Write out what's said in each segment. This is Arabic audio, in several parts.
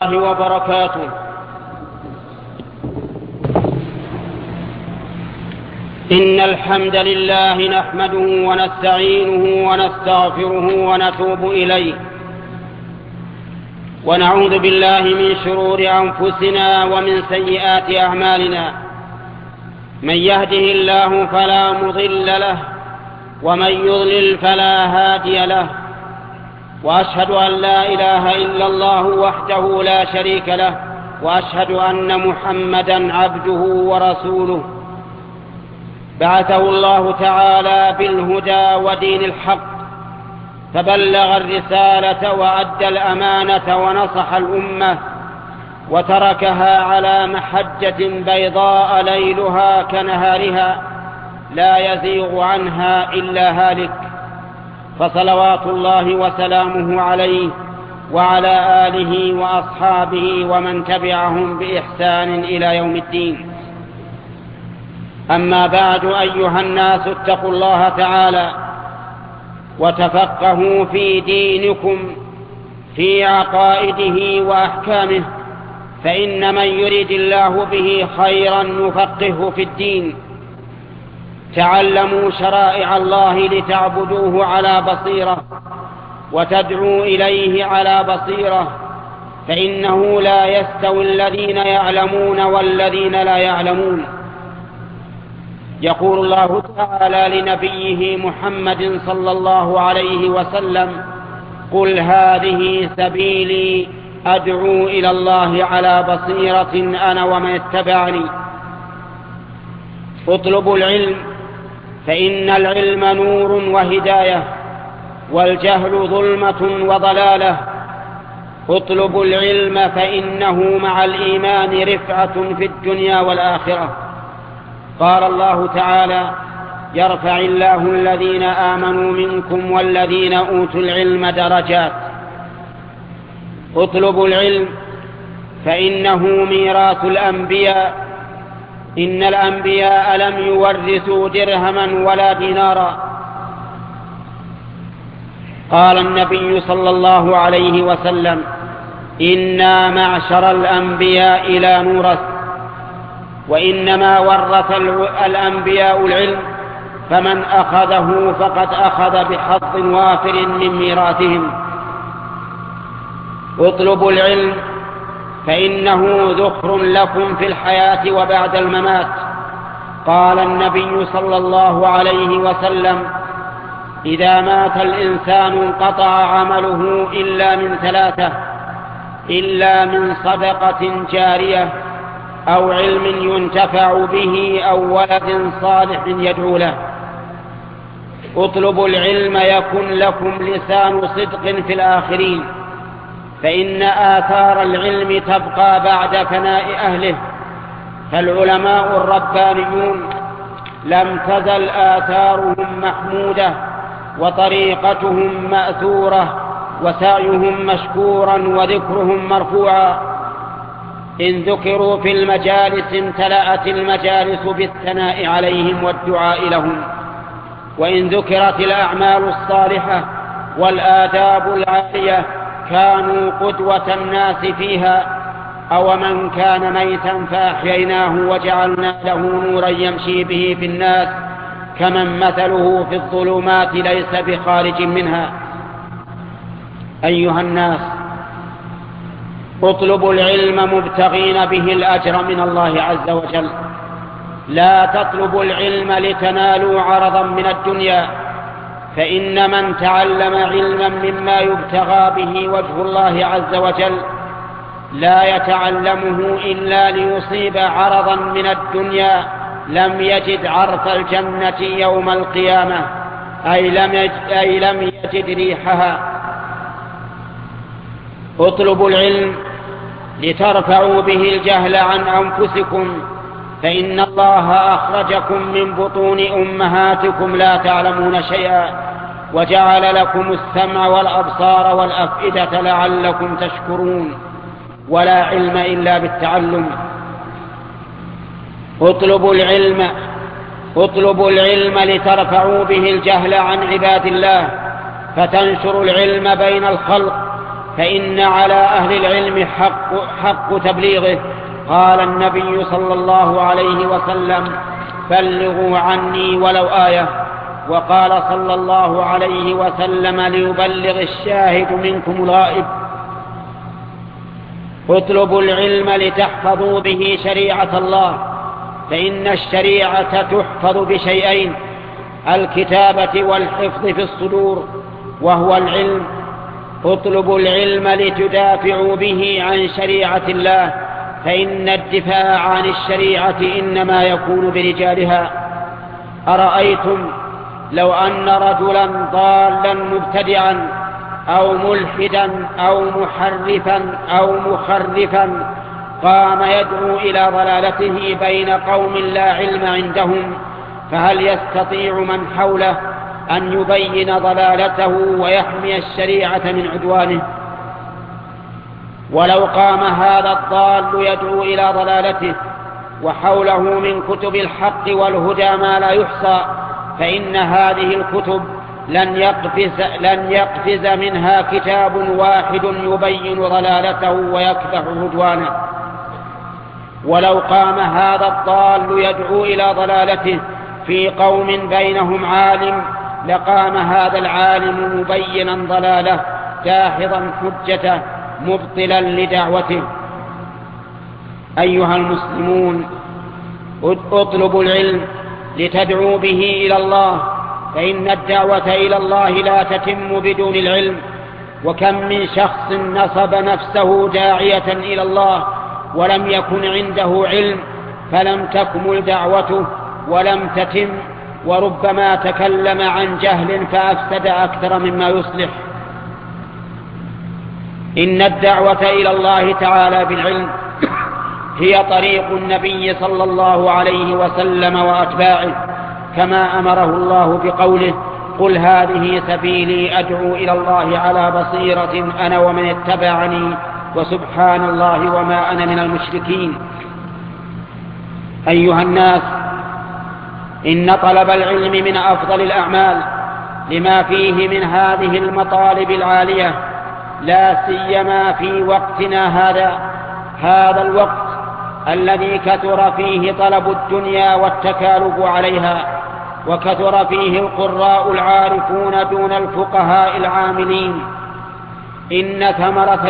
الله وبركاته. إن الحمد لله نحمده ونستعينه ونستغفره ونتوب إليه، ونعوذ بالله من شرور أنفسنا ومن سيئات أعمالنا. من يهده الله فلا مضل له، ومن يضلل فلا هادي له، وأشهد أن لا إله إلا الله وحده لا شريك له، وأشهد أن محمدا عبده ورسوله. بعثه الله تعالى بالهدى ودين الحق، فبلغ الرسالة وأدى الأمانة ونصح الأمة، وتركها على محجة بيضاء ليلها كنهارها لا يزيغ عنها إلا هالك. فصلوات الله وسلامه عليه وعلى آله وأصحابه ومن تبعهم بإحسان إلى يوم الدين. أما بعد، أيها الناس، اتقوا الله تعالى وتفقهوا في دينكم في عقائده وأحكامه، فإن من يريد الله به خيرا يفقهه في الدين. تعلموا شرائع الله لتعبدوه على بصيرة وتدعوا إليه على بصيرة، فإنه لا يستوي الذين يعلمون والذين لا يعلمون. يقول الله تعالى لنبيه محمد صلى الله عليه وسلم: قل هذه سبيلي أدعو إلى الله على بصيرة أنا ومن اتبعني. اطلبوا العلم، فإن العلم نور وهداية، والجهل ظلمة وضلالة. اطلبوا العلم، فإنه مع الإيمان رفعة في الدنيا والآخرة. قال الله تعالى: يرفع الله الذين آمنوا منكم والذين أوتوا العلم درجات. اطلبوا العلم، فإنه ميراث الأنبياء. إن الأنبياء لم يورثوا درهما ولا دينارا. قال النبي صلى الله عليه وسلم: إنا معشر الأنبياء لا نورث، وإنما ورث الأنبياء العلم، فمن أخذه فقد أخذ بحظ وافر من ميراثهم. اطلبوا العلم، فإنه ذخر لكم في الحياة وبعد الممات. قال النبي صلى الله عليه وسلم: إذا مات الإنسان انقطع عمله إلا من ثلاثة: إلا من صدقة جارية، أو علم ينتفع به، أو ولد صالح يدعو له. اطلبوا العلم يكن لكم لسان صدق في الآخرين، فإن آثار العلم تبقى بعد فناء أهله. فالعلماء الربانيون لم تزل آثارهم محمودة، وطريقتهم مأثورة، وسعيهم مشكورا، وذكرهم مرفوعا. إن ذكروا في المجالس امتلأت المجالس بالثناء عليهم والدعاء لهم، وإن ذكرت الأعمال الصالحة والآداب العالية كانوا قدوة الناس فيها. أو من كان ميتا فأحييناه وجعلنا له نورا يمشي به في الناس، كمن مثله في الظلمات ليس بخارج منها. أيها الناس، اطلبوا العلم مبتغين به الأجر من الله عز وجل. لا تطلبوا العلم لتنالوا عرضا من الدنيا، فإن من تعلم علما مما يبتغى به وجه الله عز وجل لا يتعلمه إلا ليصيب عرضا من الدنيا لم يجد عرف الجنة يوم القيامة، أي لم يجد ريحها. اطلبوا العلم لترفعوا به الجهل عن أنفسكم، فإن الله أخرجكم من بطون أمهاتكم لا تعلمون شيئا، وجعل لكم السمع والأبصار والأفئدة لعلكم تشكرون. ولا علم إلا بالتعلم. اطلبوا العلم لترفعوا به الجهل عن عباد الله، فتنشروا العلم بين الخلق، فإن على أهل العلم حق تبليغه. قال النبي صلى الله عليه وسلم: بلغوا عني ولو آية. وقال صلى الله عليه وسلم: ليبلغ الشاهد منكم الغائب. اطلبوا العلم لتحفظوا به شريعة الله، فإن الشريعة تحفظ بشيئين: الكتابة والحفظ في الصدور، وهو العلم. اطلبوا العلم لتدافعوا به عن شريعة الله، فإن الدفاع عن الشريعة إنما يكون برجالها. أرأيتم لو أن رجلا ضالا مبتدعا أو ملحدا أو محرفا أو مخرفا قام يدعو إلى ضلالته بين قوم لا علم عندهم، فهل يستطيع من حوله أن يبين ضلالته ويحمي الشريعة من عدوانه؟ ولو قام هذا الضال يدعو إلى ضلالته وحوله من كتب الحق والهدى ما لا يحصى، فإن هذه الكتب لن يقفز منها كتاب واحد يبين ضلالته ويكبح عدوانه. ولو قام هذا الضال يدعو إلى ضلالته في قوم بينهم عالم، لقام هذا العالم مبينا ضلاله داحضا حجته مبطلا لدعوته. أيها المسلمون، اطلبوا العلم لتدعوا به إلى الله، فإن الدعوة إلى الله لا تتم بدون العلم. وكم من شخص نصب نفسه داعية إلى الله ولم يكن عنده علم، فلم تكمل دعوته ولم تتم، وربما تكلم عن جهل فأفسد أكثر مما يصلح. إن الدعوة إلى الله تعالى بالعلم هي طريق النبي صلى الله عليه وسلم وأتباعه، كما أمره الله بقوله: قل هذه سبيلي أدعو إلى الله على بصيرة أنا ومن اتبعني وسبحان الله وما أنا من المشركين. أيها الناس، إن طلب العلم من أفضل الأعمال لما فيه من هذه المطالب العالية، لا سيما في وقتنا هذا الوقت الذي كثر فيه طلب الدنيا والتكالب عليها، وكثر فيه القراء العارفون دون الفقهاء العاملين. إن ثمرة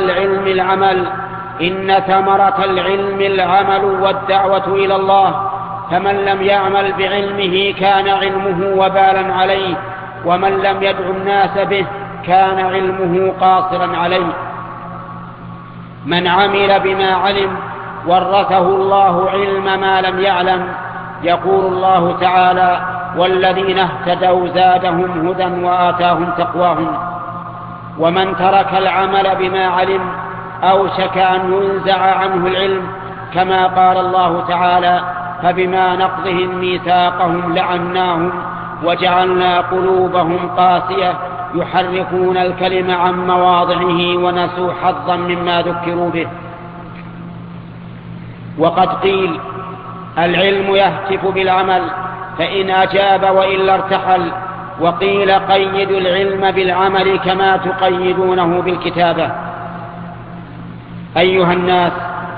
العلم العمل والدعوة إلى الله، فمن لم يعمل بعلمه كان علمه وبالا عليه، ومن لم يدع الناس به كان علمه قاصرا عليه. من عمل بما علم ورثه الله علم ما لم يعلم. يقول الله تعالى: والذين اهتدوا زادهم هدى وآتاهم تقواهم. ومن ترك العمل بما علم أوشك أن ينزع عنه العلم، كما قال الله تعالى: فبما نقضهم ميثاقهم لعناهم وجعلنا قلوبهم قاسية يحرفون الكلم عن مواضعه ونسوا حظا مما ذكروا به. وقد قيل: العلم يهتف بالعمل فإن أجاب وإلا ارتحل. وقيل: قيدوا العلم بالعمل كما تقيدونه بالكتابة. أيها الناس،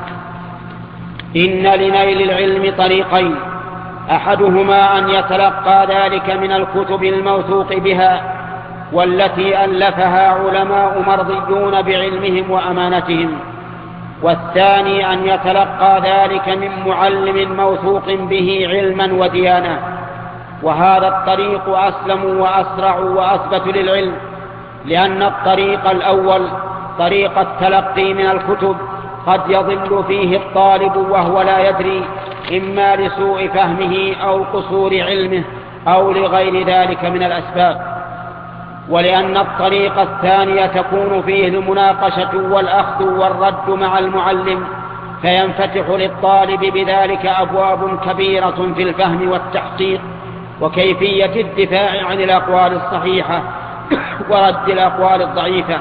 إن لنيل العلم طريقين: أحدهما أن يتلقى ذلك من الكتب الموثوق بها والتي ألفها علماء مرضيون بعلمهم وأمانتهم، والثاني أن يتلقى ذلك من معلم موثوق به علما وديانة. وهذا الطريق أسلم وأسرع وأثبت للعلم، لأن الطريق الأول طريق التلقي من الكتب قد يضل فيه الطالب وهو لا يدري، إما لسوء فهمه أو قصور علمه أو لغير ذلك من الأسباب. ولأن الطريق الثاني تكون فيه المناقشة والأخذ والرد مع المعلم، فينفتح للطالب بذلك أبواب كبيرة في الفهم والتحقيق وكيفية الدفاع عن الأقوال الصحيحة ورد الأقوال الضعيفة.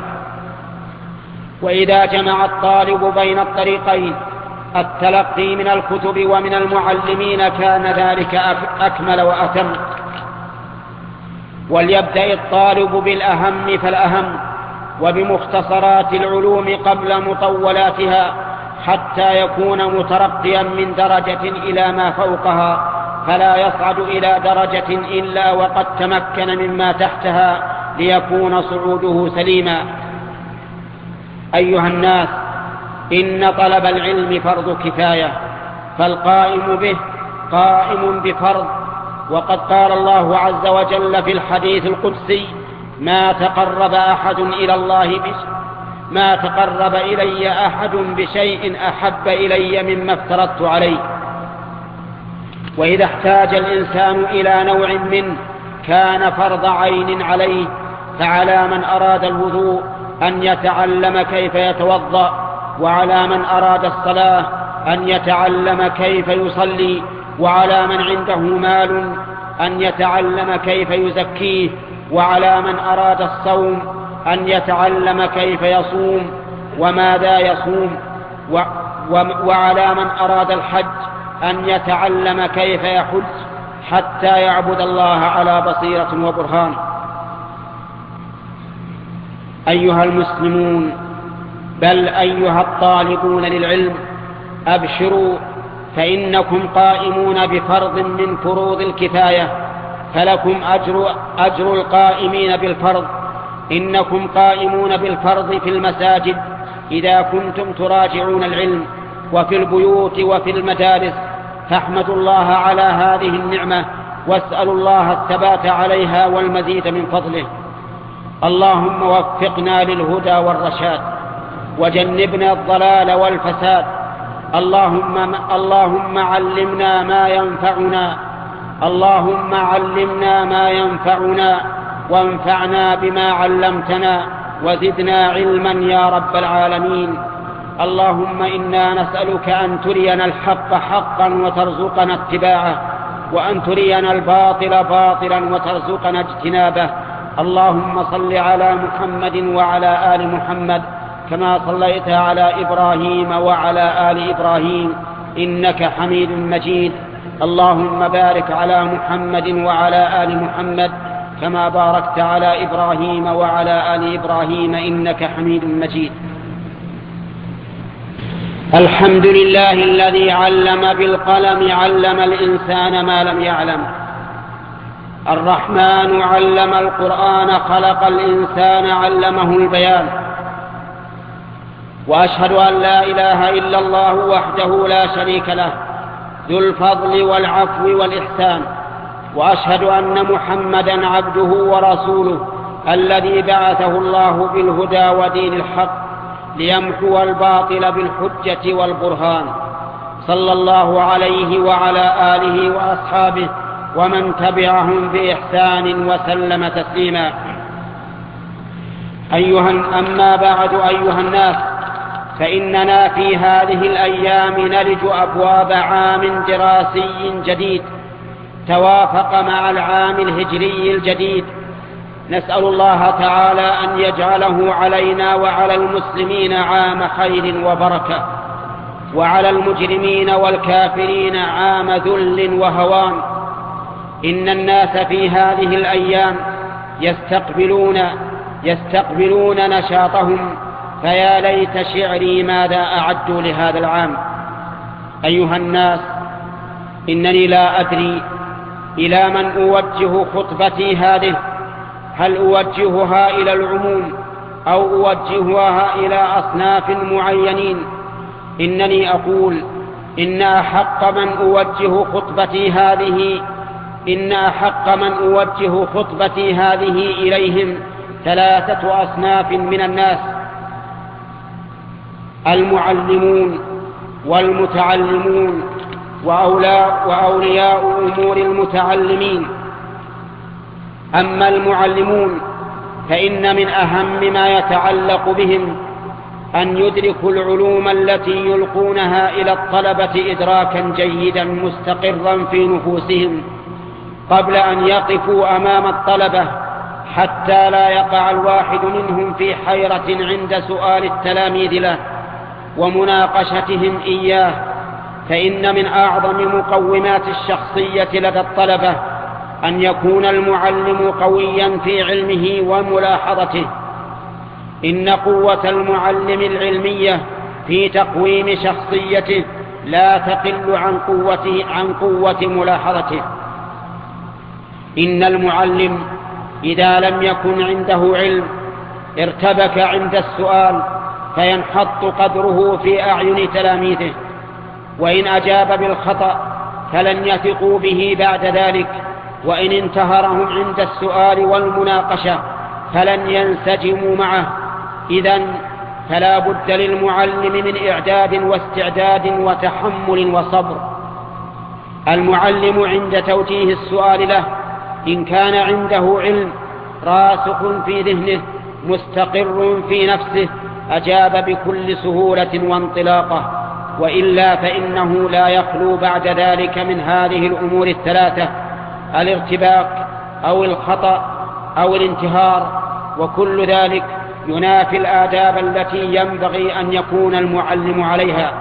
وإذا جمع الطالب بين الطريقين، التلقي من الكتب ومن المعلمين، كان ذلك أكمل وأتم. وليبدأ الطالب بالأهم فالأهم، وبمختصرات العلوم قبل مطولاتها، حتى يكون مترقيا من درجة إلى ما فوقها، فلا يصعد إلى درجة إلا وقد تمكن مما تحتها ليكون صعوده سليما. أيها الناس، إن طلب العلم فرض كفاية، فالقائم به قائم بفرض. وقد قال الله عز وجل في الحديث القدسي: ما تقرب إلي أحد بشيء أحب إلي مما افترضت عليه. وإذا احتاج الإنسان إلى نوع منه كان فرض عين عليه، فعلى من أراد الوضوء أن يتعلم كيف يتوضأ، وعلى من أراد الصلاة أن يتعلم كيف يصلي، وعلى من عنده مال أن يتعلم كيف يزكيه، وعلى من أراد الصوم أن يتعلم كيف يصوم وماذا يصوم، وعلى من أراد الحج أن يتعلم كيف يحج حتى يعبد الله على بصيرة وبرهان. أيها المسلمون، بل أيها الطالبون للعلم، أبشروا، فإنكم قائمون بفرض من فروض الكفاية، فلكم أجر القائمين بالفرض. إنكم قائمون بالفرض في المساجد إذا كنتم تراجعون العلم، وفي البيوت وفي المدارس، فاحمدوا الله على هذه النعمة، واسألوا الله الثبات عليها والمزيد من فضله. اللهم وفقنا للهدى والرشاد، وجنبنا الضلال والفساد. اللهم علمنا ما ينفعنا، اللهم علمنا ما ينفعنا، وانفعنا بما علمتنا، وزدنا علما يا رب العالمين. اللهم إنا نسألك أن ترينا الحق حقا وترزقنا اتباعه، وأن ترينا الباطل باطلا وترزقنا اجتنابه. اللهم صل على محمد وعلى آل محمد كما صليت على إبراهيم وعلى آل إبراهيم إنك حميد مجيد. اللهم بارك على محمد وعلى آل محمد كما باركت على إبراهيم وعلى آل إبراهيم إنك حميد مجيد. الحمد لله الذي علم بالقلم، علم الإنسان ما لم يعلم. الرحمن علم القرآن، خلق الإنسان علمه البيان. وأشهد أن لا إله إلا الله وحده لا شريك له، ذو الفضل والعفو والإحسان. وأشهد أن محمدًا عبده ورسوله الذي بعثه الله بالهدى ودين الحق ليمحو الباطل بالحجة والبرهان، صلى الله عليه وعلى آله وأصحابه ومن تبعهم بإحسان وسلم تسليما. أما بعد، أيها الناس، فإننا في هذه الأيام نلج أبواب عام دراسي جديد توافق مع العام الهجري الجديد. نسأل الله تعالى أن يجعله علينا وعلى المسلمين عام خير وبركة، وعلى المجرمين والكافرين عام ذل وهوان. إن الناس في هذه الأيام يستقبلون نشاطهم، فيا ليت شعري ماذا أعدوا لهذا العام. أيها الناس، إنني لا أدري إلى من أوجه خطبتي هذه، هل أوجهها إلى العموم أو أوجهها إلى أصناف معينين. إنني أقول إن أحق من أوجه خطبتي هذه إليهم 3 أصناف من الناس: المعلمون والمتعلمون وأولياء أمور المتعلمين. أما المعلمون فإن من أهم ما يتعلق بهم أن يدركوا العلوم التي يلقونها إلى الطلبة إدراكا جيدا مستقرا في نفوسهم قبل أن يقفوا أمام الطلبة، حتى لا يقع الواحد منهم في حيرة عند سؤال التلاميذ له ومناقشتهم إياه. فإن من أعظم مقومات الشخصية لدى الطلبة أن يكون المعلم قويا في علمه وملاحظته، إن قوة المعلم العلمية في تقويم شخصيته لا تقل عن قوة ملاحظته. إن المعلم إذا لم يكن عنده علم ارتبك عند السؤال فينحط قدره في أعين تلاميذه، وإن أجاب بالخطأ فلن يثقوا به بعد ذلك، وإن انتهرهم عند السؤال والمناقشة فلن ينسجموا معه. إذن فلا بد للمعلم من إعداد واستعداد وتحمل وصبر. المعلم عند توجيه السؤال له إن كان عنده علم راسخ في ذهنه مستقر في نفسه أجاب بكل سهولة وانطلاقة، وإلا فإنه لا يخلو بعد ذلك من هذه الأمور الثلاثة: الارتباك أو الخطأ أو الانتهار، وكل ذلك ينافي الآداب التي ينبغي أن يكون المعلم عليها.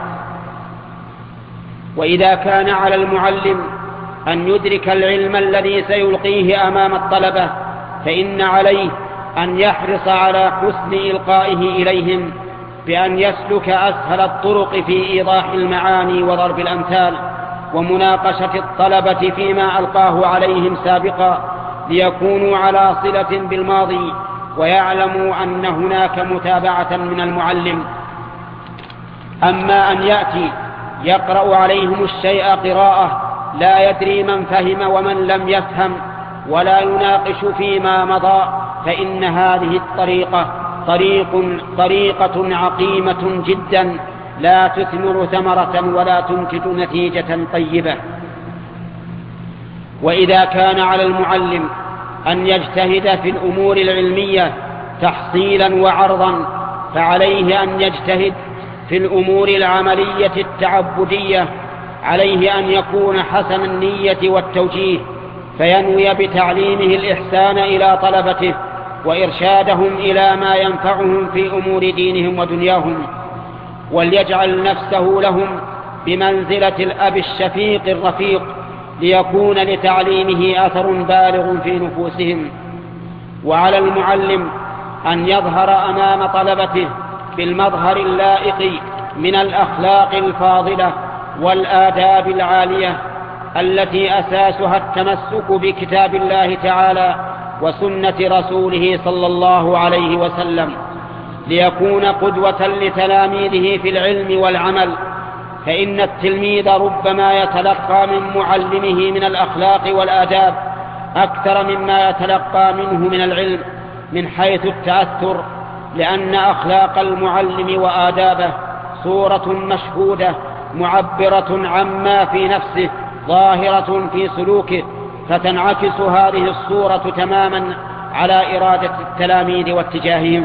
وإذا كان على المعلم أن يدرك العلم الذي سيلقيه أمام الطلبة فإن عليه أن يحرص على حسن إلقائه إليهم بأن يسلك أسهل الطرق في إيضاح المعاني وضرب الأمثال ومناقشة الطلبة فيما ألقاه عليهم سابقا، ليكونوا على صلة بالماضي ويعلموا أن هناك متابعة من المعلم. أما أن يأتي يقرأ عليهم الشيء قراءة لا يدري من فهم ومن لم يفهم ولا يناقش فيما مضى، فإن هذه الطريقة طريقة عقيمة جدا لا تثمر ثمرة ولا تنتج نتيجة طيبة. وإذا كان على المعلم أن يجتهد في الأمور العلمية تحصيلا وعرضا فعليه أن يجتهد في الأمور العملية التعبدية. عليه أن يكون حسن النية والتوجيه فينوي بتعليمه الإحسان إلى طلبته وإرشادهم إلى ما ينفعهم في أمور دينهم ودنياهم، وليجعل نفسه لهم بمنزلة الأب الشفيق الرفيق ليكون لتعليمه أثر بالغ في نفوسهم. وعلى المعلم أن يظهر أمام طلبته بالمظهر اللائق من الأخلاق الفاضلة والآداب العالية التي أساسها التمسك بكتاب الله تعالى وسنة رسوله صلى الله عليه وسلم، ليكون قدوة لتلاميذه في العلم والعمل. فإن التلميذ ربما يتلقى من معلمه من الأخلاق والآداب أكثر مما يتلقى منه من العلم من حيث التأثر، لأن أخلاق المعلم وآدابه صورة مشهودة معبرة عما في نفسه ظاهرة في سلوكه، فتنعكس هذه الصورة تماما على إرادة التلاميذ واتجاههم.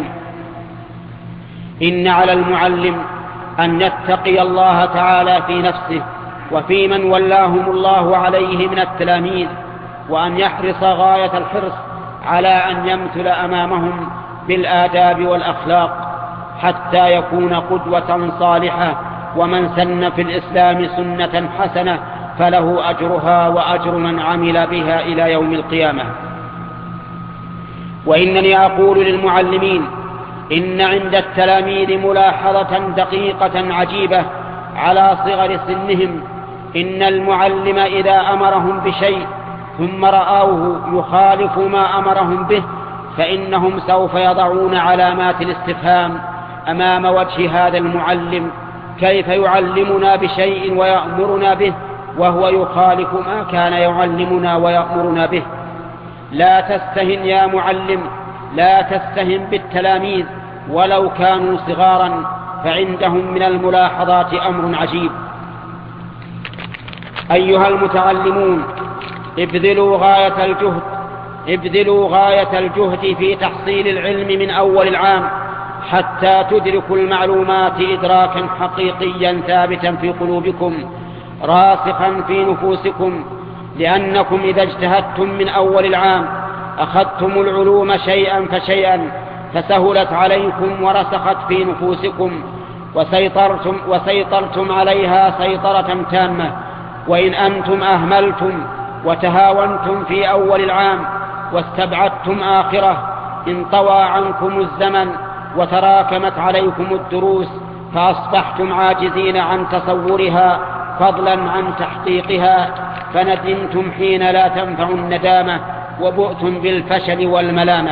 إن على المعلم أن يتقي الله تعالى في نفسه وفي من ولاهم الله عليه من التلاميذ، وأن يحرص غاية الحرص على أن يمثل أمامهم بالآداب والأخلاق حتى يكون قدوة صالحة. ومن سن في الإسلام سنة حسنة فله أجرها وأجر من عمل بها إلى يوم القيامة. وإنني أقول للمعلمين إن عند التلاميذ ملاحظة دقيقة عجيبة على صغر سنهم. إن المعلم إذا أمرهم بشيء ثم رأوه يخالف ما أمرهم به فإنهم سوف يضعون علامات الاستفهام أمام وجه هذا المعلم: كيف يعلمنا بشيء ويأمرنا به وهو يخالف ما كان يعلمنا ويأمرنا به؟ لا تستهن يا معلم، لا تستهن بالتلاميذ ولو كانوا صغارا، فعندهم من الملاحظات أمر عجيب. أيها المتعلمون، ابذلوا غاية الجهد في تحصيل العلم من أول العام حتى تدركوا المعلومات إدراكا حقيقيا ثابتا في قلوبكم راسخا في نفوسكم، لأنكم إذا اجتهدتم من أول العام أخذتم العلوم شيئا فشيئا فسهلت عليكم ورسخت في نفوسكم وسيطرتم عليها سيطرة تامة. وإن أنتم أهملتم وتهاونتم في أول العام واستبعدتم آخره انطوى عنكم الزمن وتراكمت عليكم الدروس فأصبحتم عاجزين عن تصورها فضلا عن تحقيقها، فندمتم حين لا تنفع الندامة وبؤتم بالفشل والملامة.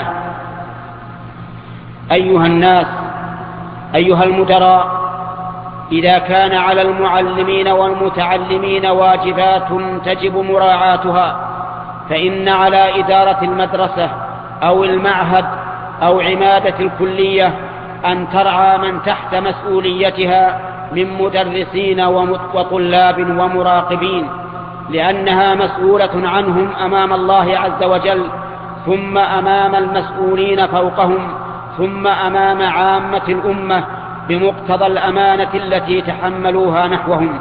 أيها الناس، أيها المدراء، إذا كان على المعلمين والمتعلمين واجبات تجب مراعاتها، فإن على إدارة المدرسة أو المعهد أو عمادة الكلية أن ترعى من تحت مسؤوليتها من مدرسين وطلاب ومراقبين، لأنها مسؤولة عنهم أمام الله عز وجل، ثم أمام المسؤولين فوقهم، ثم أمام عامة الأمة بمقتضى الأمانة التي تحملوها نحوهم.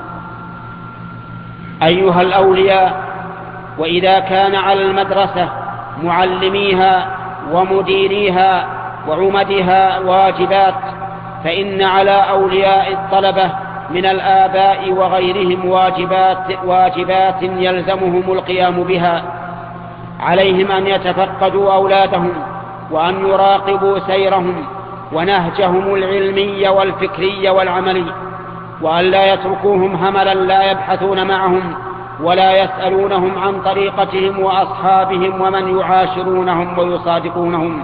أيها الأولياء، وإذا كان على المدرسة معلميها ومديريها وعمدها واجبات، فإن على أولياء الطلبة من الآباء وغيرهم واجبات يلزمهم القيام بها. عليهم أن يتفقدوا أولادهم وأن يراقبوا سيرهم ونهجهم العلمي والفكري والعملي، وأن لا يتركوهم هملا لا يبحثون معهم ولا يسألونهم عن طريقتهم وأصحابهم ومن يعاشرونهم ويصادقونهم.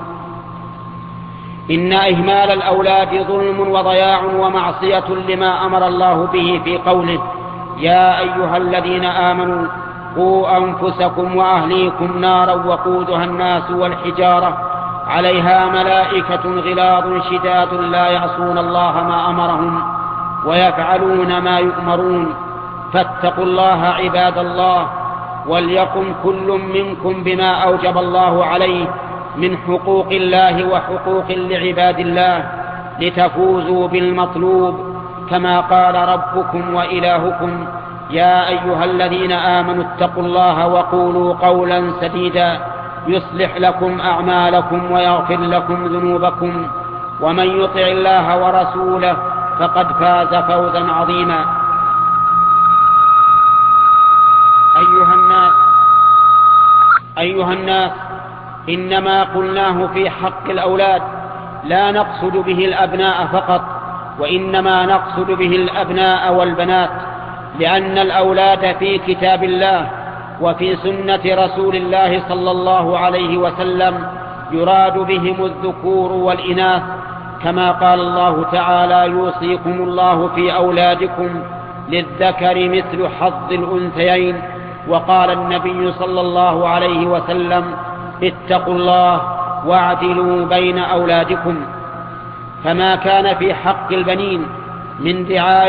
إن إهمال الأولاد ظلم وضياع ومعصية لما أمر الله به في قوله: يا أيها الذين آمنوا قوا أنفسكم وأهليكم نارا وقودها الناس والحجارة عليها ملائكة غلاظ شداد لا يعصون الله ما أمرهم ويفعلون ما يؤمرون. فاتقوا الله عباد الله، وليقم كل منكم بما أوجب الله عليه من حقوق الله وحقوق لعباد الله لتفوزوا بالمطلوب، كما قال ربكم وإلهكم: يا أيها الذين آمنوا اتقوا الله وقولوا قولا سديدا يصلح لكم أعمالكم ويغفر لكم ذنوبكم، ومن يطع الله ورسوله فقد فاز فوزا عظيما. أيها الناس، إنما قلناه في حق الأولاد لا نقصد به الأبناء فقط، وإنما نقصد به الأبناء والبنات، لأن الأولاد في كتاب الله وفي سنة رسول الله صلى الله عليه وسلم يراد بهم الذكور والإناث، كما قال الله تعالى: يوصيكم الله في أولادكم للذكر مثل حظ الأنثيين. وقال النبي صلى الله عليه وسلم: اتقوا الله واعدلوا بين أولادكم. فما كان في حق البنين من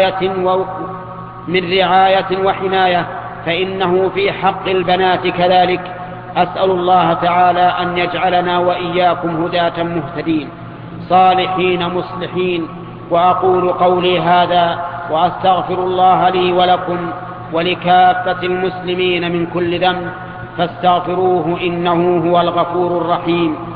رعاية وحماية فإنه في حق البنات كذلك. أسأل الله تعالى أن يجعلنا وإياكم هداة مهتدين صالحين مصلحين. وأقول قولي هذا وأستغفر الله لي ولكم ولكافة المسلمين من كل ذنب، فاستغفروه إنه هو الغفور الرحيم.